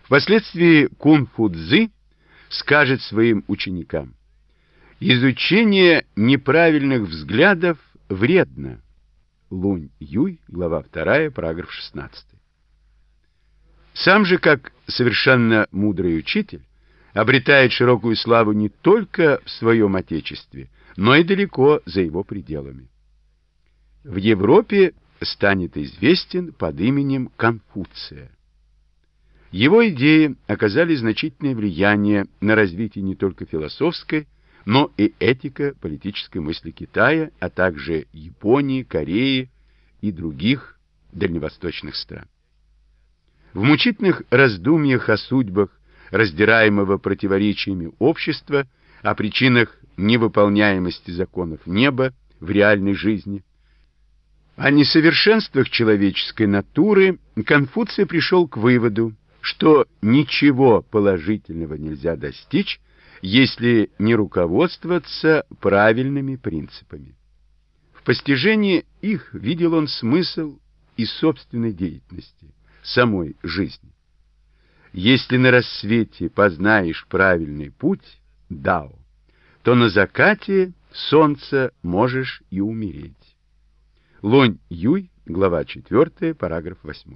Впоследствии Кунг-фу Цзы скажет своим ученикам: изучение неправильных взглядов вредно. Лунь Юй, глава 2, параграф 16. Сам же, как совершенно мудрый учитель, обретает широкую славу не только в своем отечестве, но и далеко за его пределами. В Европе станет известен под именем Конфуция. Его идеи оказали значительное влияние на развитие не только философской, но и этико-политической мысли Китая, а также Японии, Кореи и других дальневосточных стран. В мучительных раздумьях о судьбах раздираемого противоречиями общества, о причинах невыполняемости законов неба в реальной жизни, о несовершенствах человеческой натуры, Конфуций пришел к выводу, что ничего положительного нельзя достичь, если не руководствоваться правильными принципами. В постижении их видел он смысл и собственной деятельности, самой жизни. Если на рассвете познаешь правильный путь, дао, то на закате солнца можешь и умереть. Лунь Юй, глава 4, параграф 8.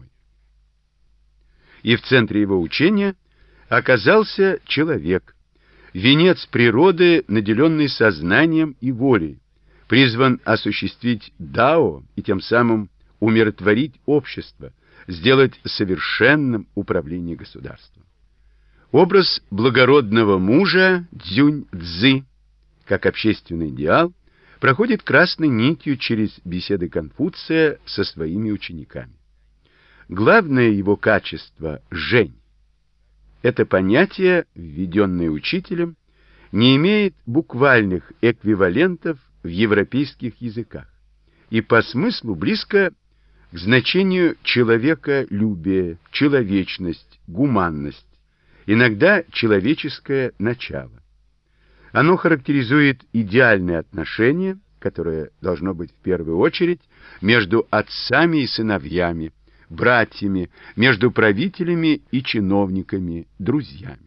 И в центре его учения оказался человек, венец природы, наделенный сознанием и волей, призван осуществить дао и тем самым умиротворить общество, сделать совершенным управление государством. Образ благородного мужа Цзюнь-Цзы, как общественный идеал, проходит красной нитью через беседы Конфуция со своими учениками. Главное его качество — жень. Это понятие, введенное учителем, не имеет буквальных эквивалентов в европейских языках и по смыслу близко к значению человеколюбие, человечность, гуманность, иногда человеческое начало. Оно характеризует идеальное отношение, которое должно быть в первую очередь между отцами и сыновьями, братьями, между правителями и чиновниками, друзьями.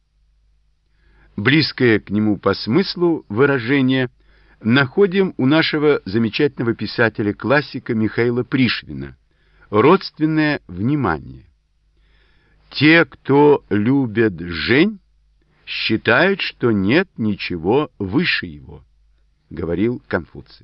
Близкое к нему по смыслу выражение находим у нашего замечательного писателя-классика Михаила Пришвина «Родственное внимание». Те, кто любят жень, считают, что нет ничего выше его, говорил Конфуций.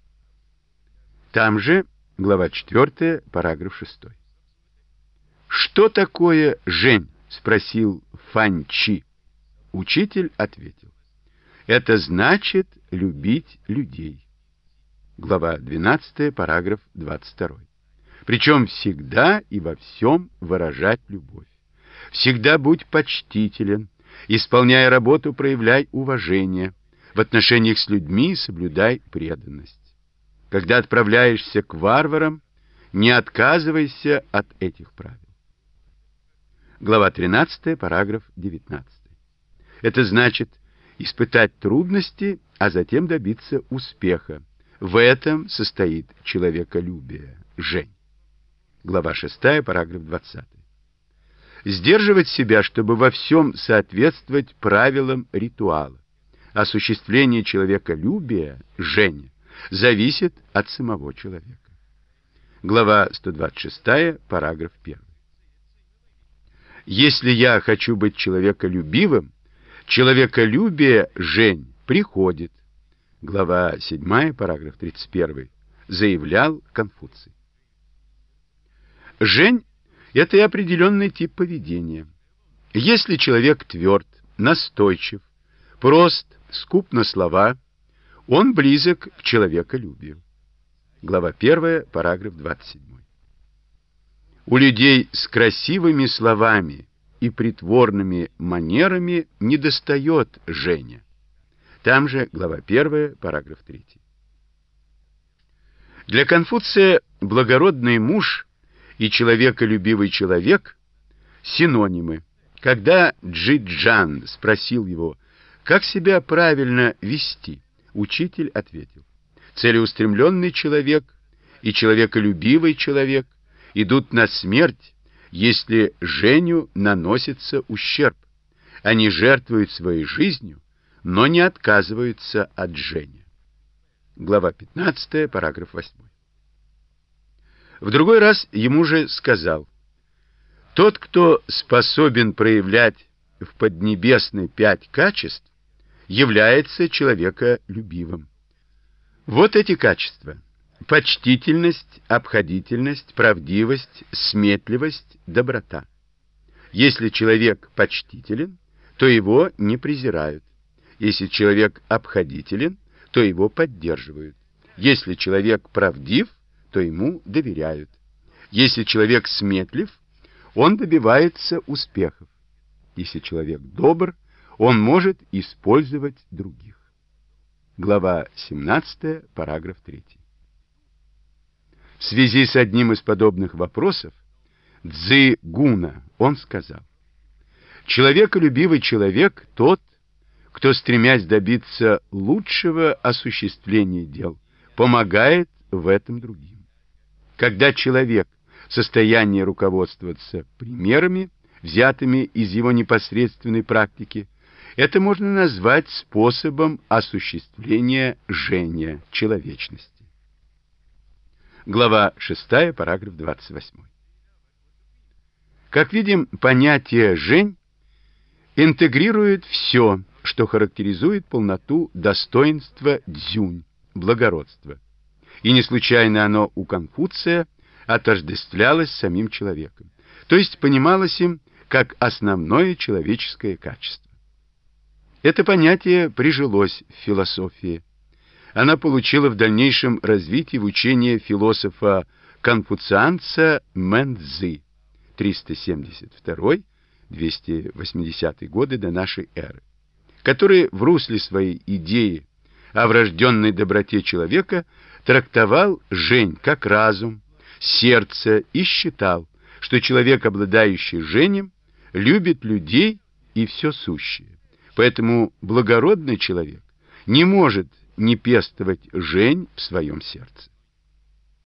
Там же, глава 4, параграф 6. Что такое жень? Спросил Фань Чи. Учитель ответил: это значит любить людей. Глава 12, параграф 22. Причем всегда и во всем выражать любовь. Всегда будь почтителен, исполняя работу, проявляй уважение, в отношениях с людьми соблюдай преданность. Когда отправляешься к варварам, не отказывайся от этих правил. Глава 13, параграф 19. Это значит испытать трудности, а затем добиться успеха. В этом состоит человеколюбие, жень. Глава 6, параграф 20. Сдерживать себя, чтобы во всем соответствовать правилам ритуала. Осуществление человеколюбия, жень, зависит от самого человека. Глава 126, параграф 1. Если я хочу быть человеколюбивым, человеколюбие, жень, приходит. Глава 7, параграф 31, заявлял Конфуций. Жень — это и определенный тип поведения. Если человек тверд, настойчив, прост, скуп на слова, он близок к человеколюбию. Глава 1, параграф 27. У людей с красивыми словами и притворными манерами недостает женя. Там же глава 1, параграф 3. Для Конфуция благородный муж и человеколюбивый человек — синонимы. Когда Джи-Джан спросил его, как себя правильно вести, учитель ответил: целеустремленный человек и человеколюбивый человек идут на смерть, если женю наносится ущерб. Они жертвуют своей жизнью, но не отказываются от жени. Глава 15, параграф 8. В другой раз ему же сказал: тот, кто способен проявлять в Поднебесной 5 качеств, является человеколюбивым. Вот эти качества: почтительность, обходительность, правдивость, сметливость, доброта. Если человек почтителен, то его не презирают. Если человек обходителен, то его поддерживают. Если человек правдив, то ему доверяют. Если человек сметлив, он добивается успехов. Если человек добр, он может использовать других. Глава 17, параграф 3. В связи с одним из подобных вопросов Цзы Гуна он сказал: человеколюбивый человек тот, кто, стремясь добиться лучшего осуществления дел, помогает в этом другим. Когда человек в состоянии руководствоваться примерами, взятыми из его непосредственной практики, это можно назвать способом осуществления жения человечности. Глава 6, параграф 28. Как видим, понятие «жень» интегрирует все, что характеризует полноту достоинства дзюнь, благородства. И не случайно оно у Конфуция отождествлялось с самим человеком, то есть понималось им как основное человеческое качество. Это понятие прижилось в философии. Она получила в дальнейшем развитии в учении философа-конфуцианца Мэн Цзы 372-280 годы до нашей эры, который в русле своей идеи о врожденной доброте человека трактовал жень как разум, сердце и считал, что человек, обладающий женем, любит людей и все сущее. Поэтому благородный человек не может не пестовать жень в своем сердце.